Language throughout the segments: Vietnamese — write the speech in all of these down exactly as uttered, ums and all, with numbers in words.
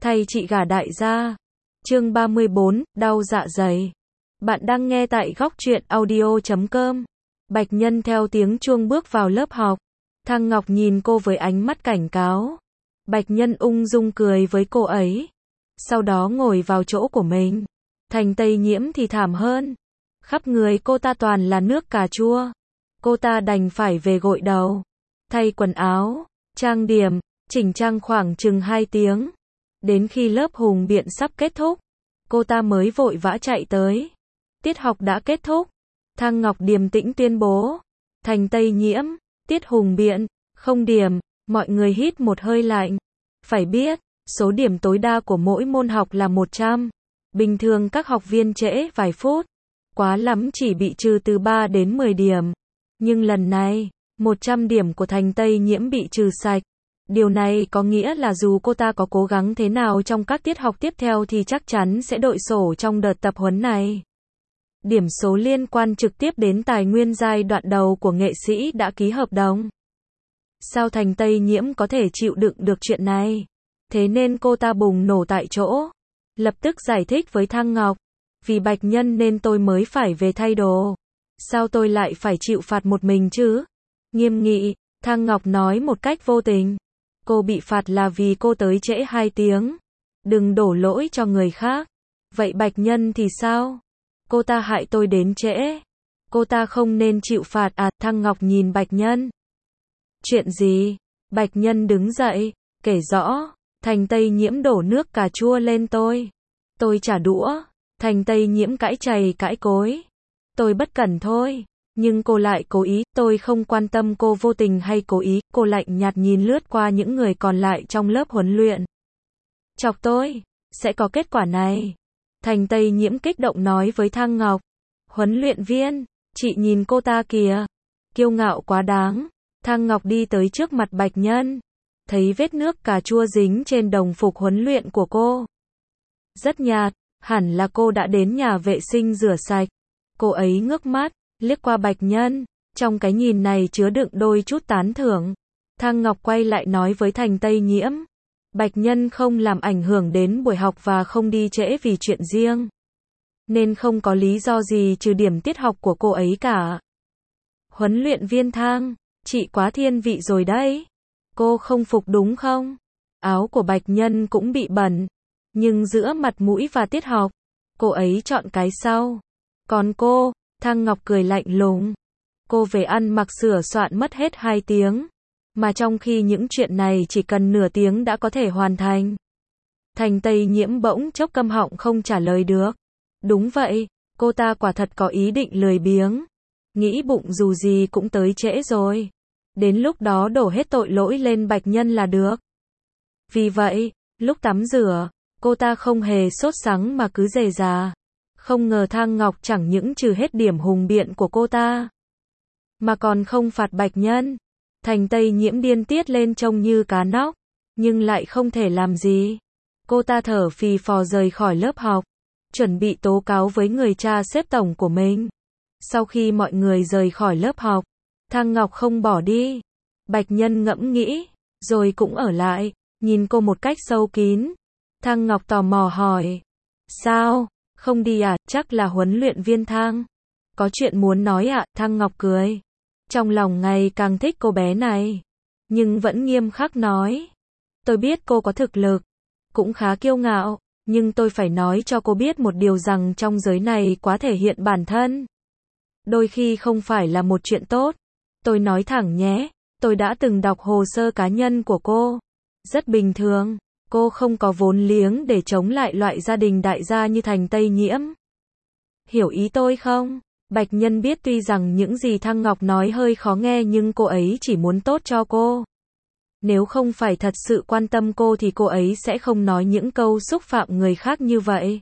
Thay chị gả đại gia. Chương ba mươi bốn, đau dạ dày. Bạn đang nghe tại góc truyện audio chấm com. Bạch Nhân theo tiếng chuông bước vào lớp học. Thang Ngọc nhìn cô với ánh mắt cảnh cáo. Bạch Nhân ung dung cười với cô ấy. Sau đó ngồi vào chỗ của mình. Thành Tây Nhiễm thì thảm hơn. Khắp người cô ta toàn là nước cà chua. Cô ta đành phải về gội đầu, thay quần áo, trang điểm, chỉnh trang khoảng chừng hai tiếng. Đến khi lớp hùng biện sắp kết thúc, cô ta mới vội vã chạy tới. Tiết học đã kết thúc. Thang Ngọc điềm tĩnh tuyên bố. Thành Tây Nhiễm, tiết hùng biện, không điểm. Mọi người hít một hơi lạnh. Phải biết, số điểm tối đa của mỗi môn học là một trăm. Bình thường các học viên trễ vài phút, quá lắm chỉ bị trừ từ ba đến mười điểm. Nhưng lần này, một trăm điểm của Thành Tây Nhiễm bị trừ sạch. Điều này có nghĩa là dù cô ta có cố gắng thế nào trong các tiết học tiếp theo thì chắc chắn sẽ đội sổ trong đợt tập huấn này. Điểm số liên quan trực tiếp đến tài nguyên giai đoạn đầu của nghệ sĩ đã ký hợp đồng. Sao Thành Tây Nhiễm có thể chịu đựng được chuyện này? Thế nên cô ta bùng nổ tại chỗ. Lập tức giải thích với Thang Ngọc. Vì Bạch Nhân nên tôi mới phải về thay đồ. Sao tôi lại phải chịu phạt một mình chứ? Nghiêm nghị, Thang Ngọc nói một cách vô tình. Cô bị phạt là vì cô tới trễ hai tiếng. Đừng đổ lỗi cho người khác. Vậy Bạch Nhân thì sao? Cô ta hại tôi đến trễ. Cô ta không nên chịu phạt à? Thang Ngọc nhìn Bạch Nhân. Chuyện gì? Bạch Nhân đứng dậy, kể rõ. Thành Tây Nhiễm đổ nước cà chua lên tôi. Tôi trả đũa. Thành Tây Nhiễm cãi chày cãi cối. Tôi bất cẩn thôi. Nhưng cô lại cố ý. Tôi không quan tâm cô vô tình hay cố ý. Cô lạnh nhạt nhìn lướt qua những người còn lại trong lớp huấn luyện. Chọc tôi, sẽ có kết quả này. Thành Tây Nhiễm kích động nói với Thang Ngọc. Huấn luyện viên, chị nhìn cô ta kìa. Kiêu ngạo quá đáng. Thang Ngọc đi tới trước mặt Bạch Nhân. Thấy vết nước cà chua dính trên đồng phục huấn luyện của cô. Rất nhạt, hẳn là cô đã đến nhà vệ sinh rửa sạch. Cô ấy ngước mắt, liếc qua Bạch Nhân. Trong cái nhìn này chứa đựng đôi chút tán thưởng. Thang Ngọc quay lại nói với Thành Tây Nhiễm. Bạch Nhân không làm ảnh hưởng đến buổi học và không đi trễ vì chuyện riêng. Nên không có lý do gì trừ điểm tiết học của cô ấy cả. Huấn luyện viên Thang, chị quá thiên vị rồi đấy. Cô không phục đúng không? Áo của Bạch Nhân cũng bị bẩn. Nhưng giữa mặt mũi và tiết học, cô ấy chọn cái sau. Còn cô, Thang Ngọc cười lạnh lùng. Cô về ăn mặc sửa soạn mất hết hai tiếng. Mà trong khi những chuyện này chỉ cần nửa tiếng đã có thể hoàn thành. Thành Tây Nhiễm bỗng chốc câm họng không trả lời được. Đúng vậy, cô ta quả thật có ý định lười biếng. Nghĩ bụng dù gì cũng tới trễ rồi. Đến lúc đó đổ hết tội lỗi lên Bạch Nhân là được. Vì vậy, lúc tắm rửa, cô ta không hề sốt sắng mà cứ rề rà. Không ngờ Thang Ngọc chẳng những trừ hết điểm hùng biện của cô ta, mà còn không phạt Bạch Nhân. Thành Tây Nhiễm điên tiết lên trông như cá nóc, nhưng lại không thể làm gì. Cô ta thở phì phò rời khỏi lớp học, chuẩn bị tố cáo với người cha xếp tổng của mình. Sau khi mọi người rời khỏi lớp học, Thang Ngọc không bỏ đi. Bạch Nhân ngẫm nghĩ, rồi cũng ở lại, nhìn cô một cách sâu kín. Thang Ngọc tò mò hỏi. Sao, không đi à? Chắc là huấn luyện viên Thang. Có chuyện muốn nói ạ? À? Thang Ngọc cười. Trong lòng ngày càng thích cô bé này. Nhưng vẫn nghiêm khắc nói. Tôi biết cô có thực lực. Cũng khá kiêu ngạo. Nhưng tôi phải nói cho cô biết một điều rằng trong giới này quá thể hiện bản thân. Đôi khi không phải là một chuyện tốt. Tôi nói thẳng nhé. Tôi đã từng đọc hồ sơ cá nhân của cô. Rất bình thường. Cô không có vốn liếng để chống lại loại gia đình đại gia như Thành Tây Nhiễm. Hiểu ý tôi không? Bạch Nhân biết tuy rằng những gì Thang Ngọc nói hơi khó nghe nhưng cô ấy chỉ muốn tốt cho cô. Nếu không phải thật sự quan tâm cô thì cô ấy sẽ không nói những câu xúc phạm người khác như vậy.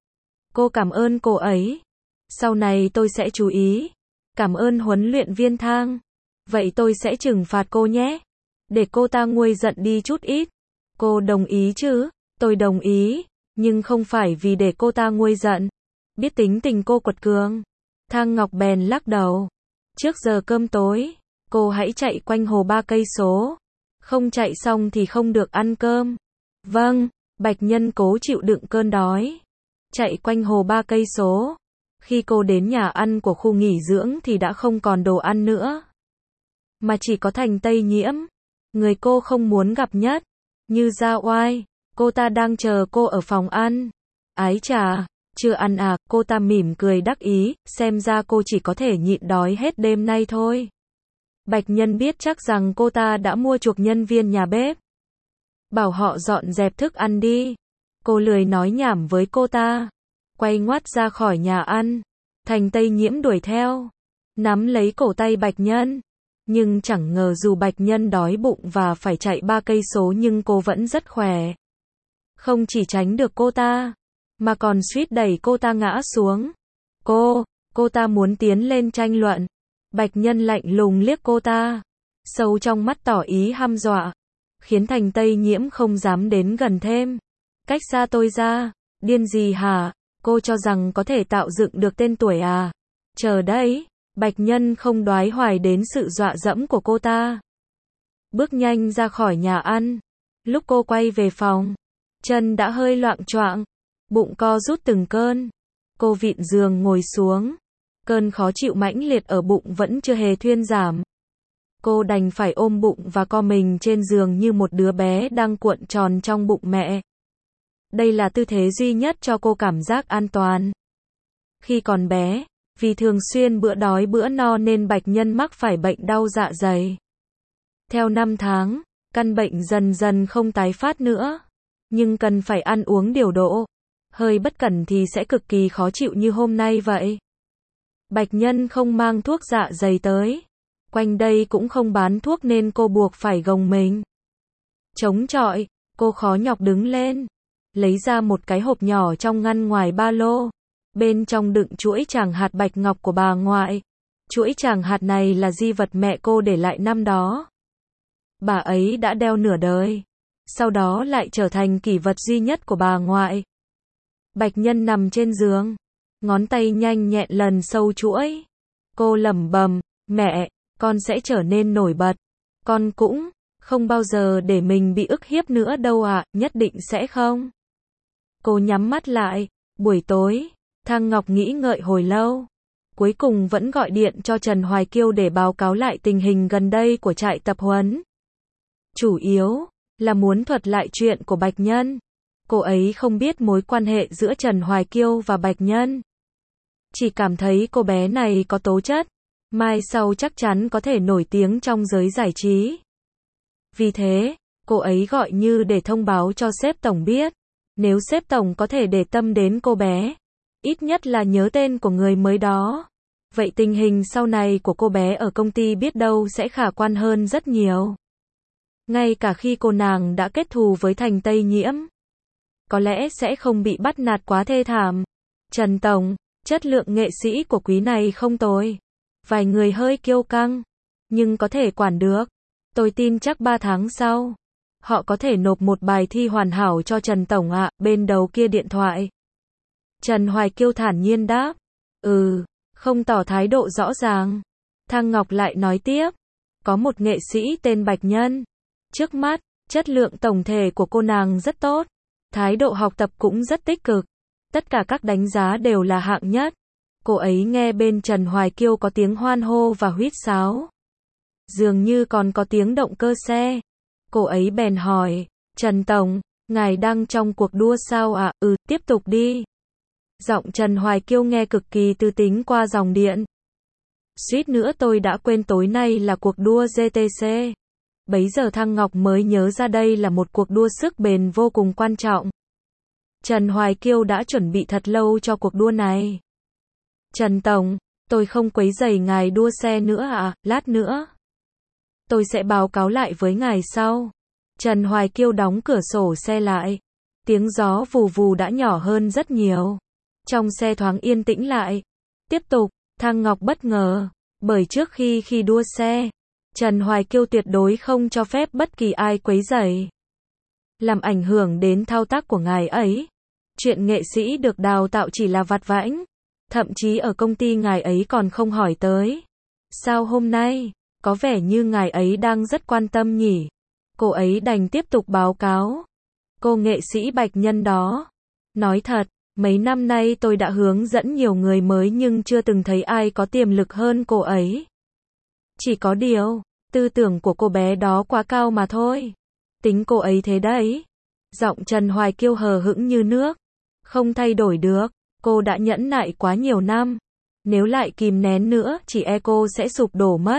Cô cảm ơn cô ấy. Sau này tôi sẽ chú ý. Cảm ơn huấn luyện viên Thang. Vậy tôi sẽ trừng phạt cô nhé. Để cô ta nguôi giận đi chút ít. Cô đồng ý chứ? Tôi đồng ý. Nhưng không phải vì để cô ta nguôi giận. Biết tính tình cô quật cường. Thang Ngọc bèn lắc đầu. Trước giờ cơm tối, cô hãy chạy quanh hồ ba cây số. Không chạy xong thì không được ăn cơm. Vâng, Bạch Nhân cố chịu đựng cơn đói, chạy quanh hồ ba cây số. Khi cô đến nhà ăn của khu nghỉ dưỡng thì đã không còn đồ ăn nữa, mà chỉ có Thành Tây Nhiễm, người cô không muốn gặp nhất. Như Gia Oai, cô ta đang chờ cô ở phòng ăn. Ái chà, chưa ăn à, cô ta mỉm cười đắc ý, xem ra cô chỉ có thể nhịn đói hết đêm nay thôi. Bạch Nhân biết chắc rằng cô ta đã mua chuộc nhân viên nhà bếp, bảo họ dọn dẹp thức ăn đi. Cô lười nói nhảm với cô ta, quay ngoắt ra khỏi nhà ăn. Thành Tây Nhiễm đuổi theo, nắm lấy cổ tay Bạch Nhân. Nhưng chẳng ngờ dù Bạch Nhân đói bụng và phải chạy ba cây số nhưng cô vẫn rất khỏe. Không chỉ tránh được cô ta, mà còn suýt đẩy cô ta ngã xuống. Cô, cô ta muốn tiến lên tranh luận. Bạch Nhân lạnh lùng liếc cô ta, sâu trong mắt tỏ ý hăm dọa, khiến Thành Tây Nhiễm không dám đến gần thêm. Cách xa tôi ra, điên gì hả? Cô cho rằng có thể tạo dựng được tên tuổi à? Chờ đấy. Bạch Nhân không đoái hoài đến sự dọa dẫm của cô ta, bước nhanh ra khỏi nhà ăn. Lúc cô quay về phòng, chân đã hơi loạng choạng, bụng co rút từng cơn. Cô vịn giường ngồi xuống, cơn khó chịu mãnh liệt ở bụng vẫn chưa hề thuyên giảm. Cô đành phải ôm bụng và co mình trên giường như một đứa bé đang cuộn tròn trong bụng mẹ. Đây là tư thế duy nhất cho cô cảm giác an toàn. Khi còn bé, vì thường xuyên bữa đói bữa no nên Bạch Nhân mắc phải bệnh đau dạ dày. Theo năm tháng, căn bệnh dần dần không tái phát nữa, nhưng cần phải ăn uống điều độ. Hơi bất cẩn thì sẽ cực kỳ khó chịu như hôm nay vậy. Bạch Nhân không mang thuốc dạ dày tới. Quanh đây cũng không bán thuốc nên cô buộc phải gồng mình. Chống chọi, cô khó nhọc đứng lên, lấy ra một cái hộp nhỏ trong ngăn ngoài ba lô. Bên trong đựng chuỗi tràng hạt bạch ngọc của bà ngoại. Chuỗi tràng hạt này là di vật mẹ cô để lại năm đó. Bà ấy đã đeo nửa đời, sau đó lại trở thành kỷ vật duy nhất của bà ngoại. Bạch Nhân nằm trên giường, ngón tay nhanh nhẹn lần sâu chuỗi. Cô lẩm bẩm, mẹ, con sẽ trở nên nổi bật. Con cũng không bao giờ để mình bị ức hiếp nữa đâu ạ, à, nhất định sẽ không. Cô nhắm mắt lại. Buổi tối, Thang Ngọc nghĩ ngợi hồi lâu, cuối cùng vẫn gọi điện cho Trần Hoài Kiêu để báo cáo lại tình hình gần đây của trại tập huấn. Chủ yếu là muốn thuật lại chuyện của Bạch Nhân. Cô ấy không biết mối quan hệ giữa Trần Hoài Kiêu và Bạch Nhân, chỉ cảm thấy cô bé này có tố chất, mai sau chắc chắn có thể nổi tiếng trong giới giải trí. Vì thế, cô ấy gọi như để thông báo cho sếp tổng biết, nếu sếp tổng có thể để tâm đến cô bé, ít nhất là nhớ tên của người mới đó, vậy tình hình sau này của cô bé ở công ty biết đâu sẽ khả quan hơn rất nhiều. Ngay cả khi cô nàng đã kết thù với Thành Tây Nhiễm, có lẽ sẽ không bị bắt nạt quá thê thảm. Trần tổng, chất lượng nghệ sĩ của quý này không tồi. Vài người hơi kiêu căng, nhưng có thể quản được. Tôi tin chắc ba tháng sau, họ có thể nộp một bài thi hoàn hảo cho Trần tổng ạ. Bên đầu kia điện thoại, Trần Hoài Kiêu thản nhiên đáp, ừ, không tỏ thái độ rõ ràng. Thang Ngọc lại nói tiếp, có một nghệ sĩ tên Bạch Nhân. Trước mắt, chất lượng tổng thể của cô nàng rất tốt, thái độ học tập cũng rất tích cực, tất cả các đánh giá đều là hạng nhất. Cô ấy nghe bên Trần Hoài Kiêu có tiếng hoan hô và huýt sáo, dường như còn có tiếng động cơ xe. Cô ấy bèn hỏi, Trần tổng, ngài đang trong cuộc đua sao ạ? À? Ừ, tiếp tục đi. Giọng Trần Hoài Kiêu nghe cực kỳ tư tính qua dòng điện. Suýt nữa tôi đã quên tối nay là cuộc đua giê tê xê. Bấy giờ Thang Ngọc mới nhớ ra đây là một cuộc đua sức bền vô cùng quan trọng. Trần Hoài Kiêu đã chuẩn bị thật lâu cho cuộc đua này. Trần tổng, tôi không quấy rầy ngài đua xe nữa ạ, à? Lát nữa tôi sẽ báo cáo lại với ngài sau. Trần Hoài Kiêu đóng cửa sổ xe lại. Tiếng gió vù vù đã nhỏ hơn rất nhiều. Trong xe thoáng yên tĩnh lại. Tiếp tục, Thang Ngọc bất ngờ, bởi trước khi khi đua xe, Trần Hoài Kiêu tuyệt đối không cho phép bất kỳ ai quấy rầy, làm ảnh hưởng đến thao tác của ngài ấy. Chuyện nghệ sĩ được đào tạo chỉ là vặt vãnh, thậm chí ở công ty ngài ấy còn không hỏi tới. Sao hôm nay, có vẻ như ngài ấy đang rất quan tâm nhỉ? Cô ấy đành tiếp tục báo cáo. Cô nghệ sĩ Bạch Nhân đó. Nói thật, mấy năm nay tôi đã hướng dẫn nhiều người mới nhưng chưa từng thấy ai có tiềm lực hơn cô ấy. Chỉ có điều, tư tưởng của cô bé đó quá cao mà thôi. Tính cô ấy thế đấy. Giọng Trần Hoài Kiêu hờ hững như nước. Không thay đổi được, cô đã nhẫn nại quá nhiều năm. Nếu lại kìm nén nữa, chỉ e cô sẽ sụp đổ mất.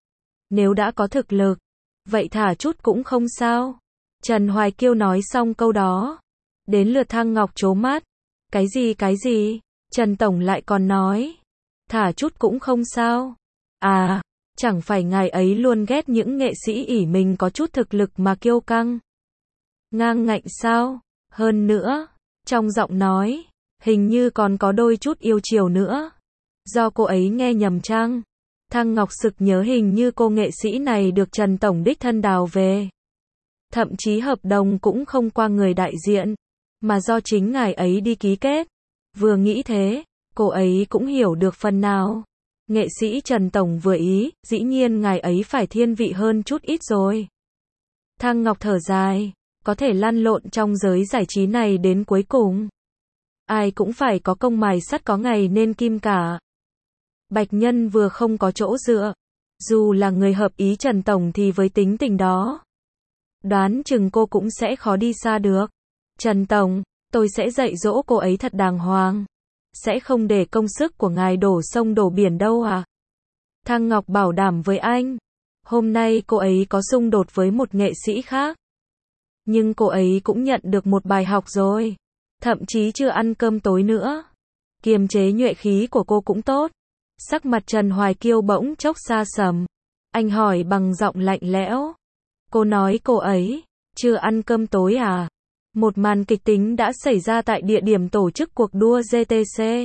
Nếu đã có thực lực, vậy thả chút cũng không sao. Trần Hoài Kiêu nói xong câu đó. Đến lượt Thăng Ngọc trố mắt. Cái gì cái gì? Trần Tổng lại còn nói. Thả chút cũng không sao. À, chẳng phải ngài ấy luôn ghét những nghệ sĩ ỷ mình có chút thực lực mà kiêu căng. Ngang ngạnh sao? Hơn nữa, trong giọng nói, hình như còn có đôi chút yêu chiều nữa. Do cô ấy nghe nhầm chăng? Thăng Ngọc sực nhớ hình như cô nghệ sĩ này được Trần Tổng đích thân đào về. Thậm chí hợp đồng cũng không qua người đại diện, mà do chính ngài ấy đi ký kết. Vừa nghĩ thế, cô ấy cũng hiểu được phần nào. Nghệ sĩ Trần Tổng vừa ý, dĩ nhiên ngài ấy phải thiên vị hơn chút ít rồi. Thăng Ngọc thở dài, có thể lăn lộn trong giới giải trí này đến cuối cùng. Ai cũng phải có công mài sắt có ngày nên kim cả. Bạch Nhân vừa không có chỗ dựa. Dù là người hợp ý Trần Tổng thì với tính tình đó, đoán chừng cô cũng sẽ khó đi xa được. Trần Tổng, tôi sẽ dạy dỗ cô ấy thật đàng hoàng. Sẽ không để công sức của ngài đổ sông đổ biển đâu à? Thăng Ngọc bảo đảm với anh. Hôm nay cô ấy có xung đột với một nghệ sĩ khác. Nhưng cô ấy cũng nhận được một bài học rồi. Thậm chí chưa ăn cơm tối nữa. Kiềm chế nhuệ khí của cô cũng tốt. Sắc mặt Trần Hoài Kiêu bỗng chốc xa sầm. Anh hỏi bằng giọng lạnh lẽo. Cô nói cô ấy chưa ăn cơm tối à? Một màn kịch tính đã xảy ra tại địa điểm tổ chức cuộc đua giê tê xê.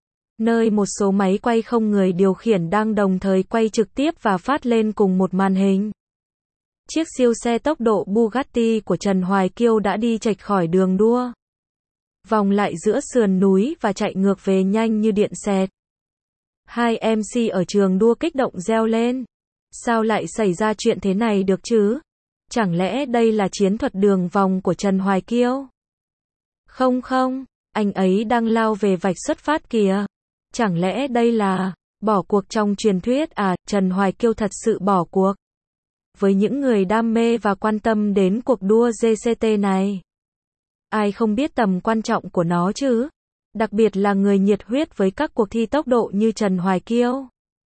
Nơi một số máy quay không người điều khiển đang đồng thời quay trực tiếp và phát lên cùng một màn hình. Chiếc siêu xe tốc độ Bugatti của Trần Hoài Kiêu đã đi chệch khỏi đường đua. Vòng lại giữa sườn núi và chạy ngược về nhanh như điện xẹt. Hai em xê ở trường đua kích động reo lên. Sao lại xảy ra chuyện thế này được chứ? Chẳng lẽ đây là chiến thuật đường vòng của Trần Hoài Kiêu? Không không, anh ấy đang lao về vạch xuất phát kìa. Chẳng lẽ đây là bỏ cuộc trong truyền thuyết à? Trần Hoài Kiêu thật sự bỏ cuộc. Với những người đam mê và quan tâm đến cuộc đua giê xê tê này, ai không biết tầm quan trọng của nó chứ? Đặc biệt là người nhiệt huyết với các cuộc thi tốc độ như Trần Hoài Kiêu.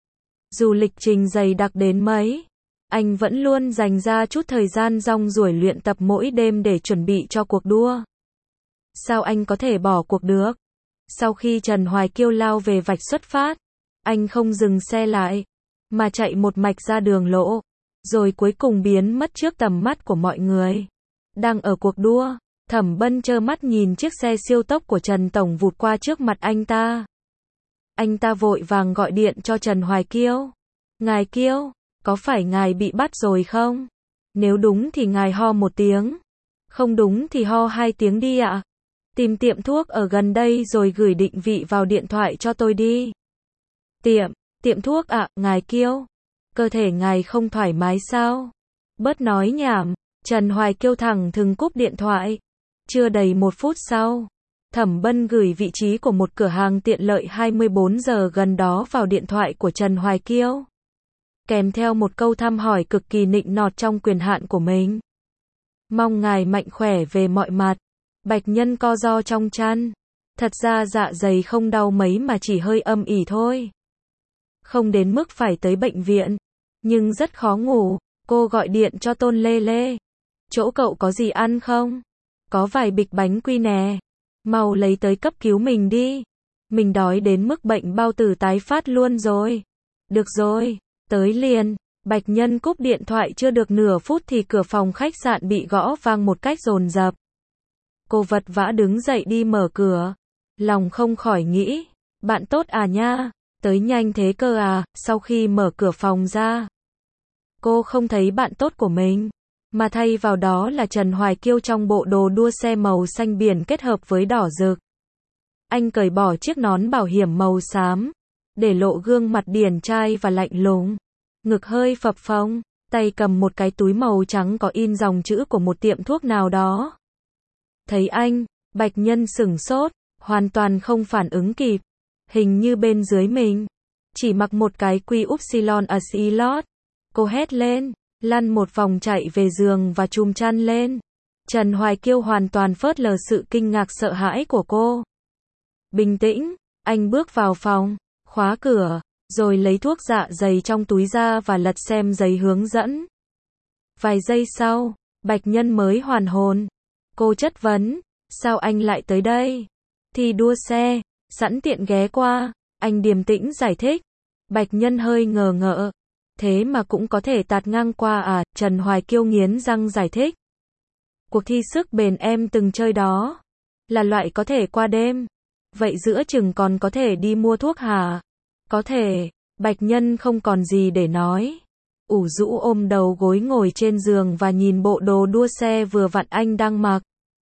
Dù lịch trình dày đặc đến mấy, anh vẫn luôn dành ra chút thời gian rong ruổi luyện tập mỗi đêm để chuẩn bị cho cuộc đua. Sao anh có thể bỏ cuộc được? Sau khi Trần Hoài Kiêu lao về vạch xuất phát, anh không dừng xe lại, mà chạy một mạch ra đường lộ, rồi cuối cùng biến mất trước tầm mắt của mọi người. Đang ở cuộc đua, Thẩm Bân trơ mắt nhìn chiếc xe siêu tốc của Trần Tổng vụt qua trước mặt anh ta. Anh ta vội vàng gọi điện cho Trần Hoài Kiêu. Ngài Kiêu, có phải ngài bị bắt rồi không? Nếu đúng thì ngài ho một tiếng. Không đúng thì ho hai tiếng đi ạ. Tìm tiệm thuốc ở gần đây rồi gửi định vị vào điện thoại cho tôi đi. Tiệm, tiệm thuốc ạ, ngài Kiêu. Cơ thể ngài không thoải mái sao? Bớt nói nhảm. Trần Hoài Kiêu thẳng thừng cúp điện thoại. Chưa đầy một phút sau, Thẩm Bân gửi vị trí của một cửa hàng tiện lợi hai mươi bốn giờ gần đó vào điện thoại của Trần Hoài Kiêu. Kèm theo một câu thăm hỏi cực kỳ nịnh nọt trong quyền hạn của mình. Mong ngài mạnh khỏe về mọi mặt. Bạch Nhân co ro trong chăn. Thật ra dạ dày không đau mấy mà chỉ hơi âm ỉ thôi. Không đến mức phải tới bệnh viện. Nhưng rất khó ngủ. Cô gọi điện cho Tôn Lê Lê. Chỗ cậu có gì ăn không? Có vài bịch bánh quy nè. Mau lấy tới cấp cứu mình đi. Mình đói đến mức bệnh bao tử tái phát luôn rồi. Được rồi, tới liền. Bạch Nhân cúp điện thoại chưa được nửa phút thì cửa phòng khách sạn bị gõ vang một cách dồn dập. Cô vật vã đứng dậy đi mở cửa. Lòng không khỏi nghĩ, bạn tốt à nha, tới nhanh thế cơ à? Sau khi mở cửa phòng ra, cô không thấy bạn tốt của mình, mà thay vào đó là Trần Hoài Kiêu trong bộ đồ đua xe màu xanh biển kết hợp với đỏ rực. Anh cởi bỏ chiếc nón bảo hiểm màu xám, để lộ gương mặt điển trai và lạnh lùng. Ngực hơi phập phồng, tay cầm một cái túi màu trắng có in dòng chữ của một tiệm thuốc nào đó. Thấy anh, Bạch Nhân sửng sốt, hoàn toàn không phản ứng kịp. Hình như bên dưới mình chỉ mặc một cái quy upsilon a silot. Cô hét lên, lăn một vòng chạy về giường và chùm chăn lên. Trần Hoài Kiêu hoàn toàn phớt lờ sự kinh ngạc sợ hãi của cô. Bình tĩnh, anh bước vào phòng, khóa cửa, rồi lấy thuốc dạ dày trong túi ra và lật xem giấy hướng dẫn. Vài giây sau, Bạch Nhân mới hoàn hồn. Cô chất vấn, sao anh lại tới đây? Thì đua xe, sẵn tiện ghé qua, anh điềm tĩnh giải thích. Bạch Nhân hơi ngờ ngợ, thế mà cũng có thể tạt ngang qua à? Trần Hoài Kiêu nghiến răng giải thích. Cuộc thi sức bền em từng chơi đó, là loại có thể qua đêm. Vậy giữa chừng còn có thể đi mua thuốc hả? Có thể. Bạch Nhân không còn gì để nói. Ủ rũ ôm đầu gối ngồi trên giường và nhìn bộ đồ đua xe vừa vặn anh đang mặc.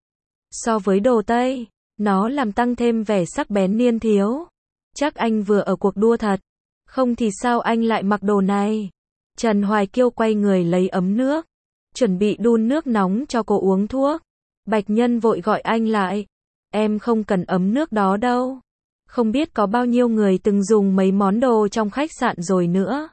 So với đồ Tây, nó làm tăng thêm vẻ sắc bén niên thiếu. Chắc anh vừa ở cuộc đua thật. Không thì sao anh lại mặc đồ này? Trần Hoài Kiêu quay người lấy ấm nước, chuẩn bị đun nước nóng cho cô uống thuốc. Bạch Nhân vội gọi anh lại. Em không cần ấm nước đó đâu. Không biết có bao nhiêu người từng dùng mấy món đồ trong khách sạn rồi nữa.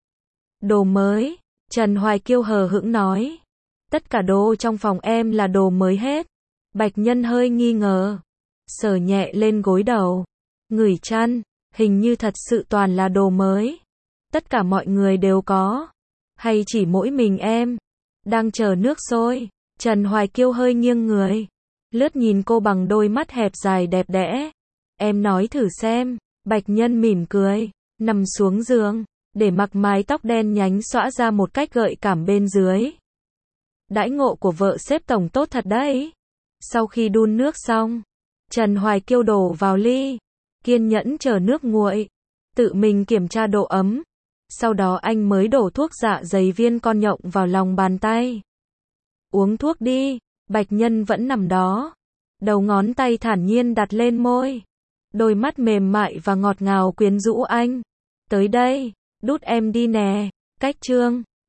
Đồ mới, Trần Hoài Kiêu hờ hững nói. Tất cả đồ trong phòng em là đồ mới hết. Bạch Nhân hơi nghi ngờ, sờ nhẹ lên gối đầu, ngửi chăn, hình như thật sự toàn là đồ mới. Tất cả mọi người đều có, hay chỉ mỗi mình em? Đang chờ nước sôi. Trần Hoài Kiêu hơi nghiêng người, lướt nhìn cô bằng đôi mắt hẹp dài đẹp đẽ. Em nói thử xem. Bạch Nhân mỉm cười, nằm xuống giường, để mặc mái tóc đen nhánh xõa ra một cách gợi cảm bên dưới. Đãi ngộ của vợ sếp tổng tốt thật đấy. Sau khi đun nước xong, Trần Hoài Kiêu đổ vào ly, kiên nhẫn chờ nước nguội, tự mình kiểm tra độ ấm. Sau đó anh mới đổ thuốc dạ dày viên con nhộng vào lòng bàn tay. Uống thuốc đi. Bạch Nhân vẫn nằm đó, đầu ngón tay thản nhiên đặt lên môi, đôi mắt mềm mại và ngọt ngào quyến rũ anh. Tới đây, đút em đi nè. Cách chương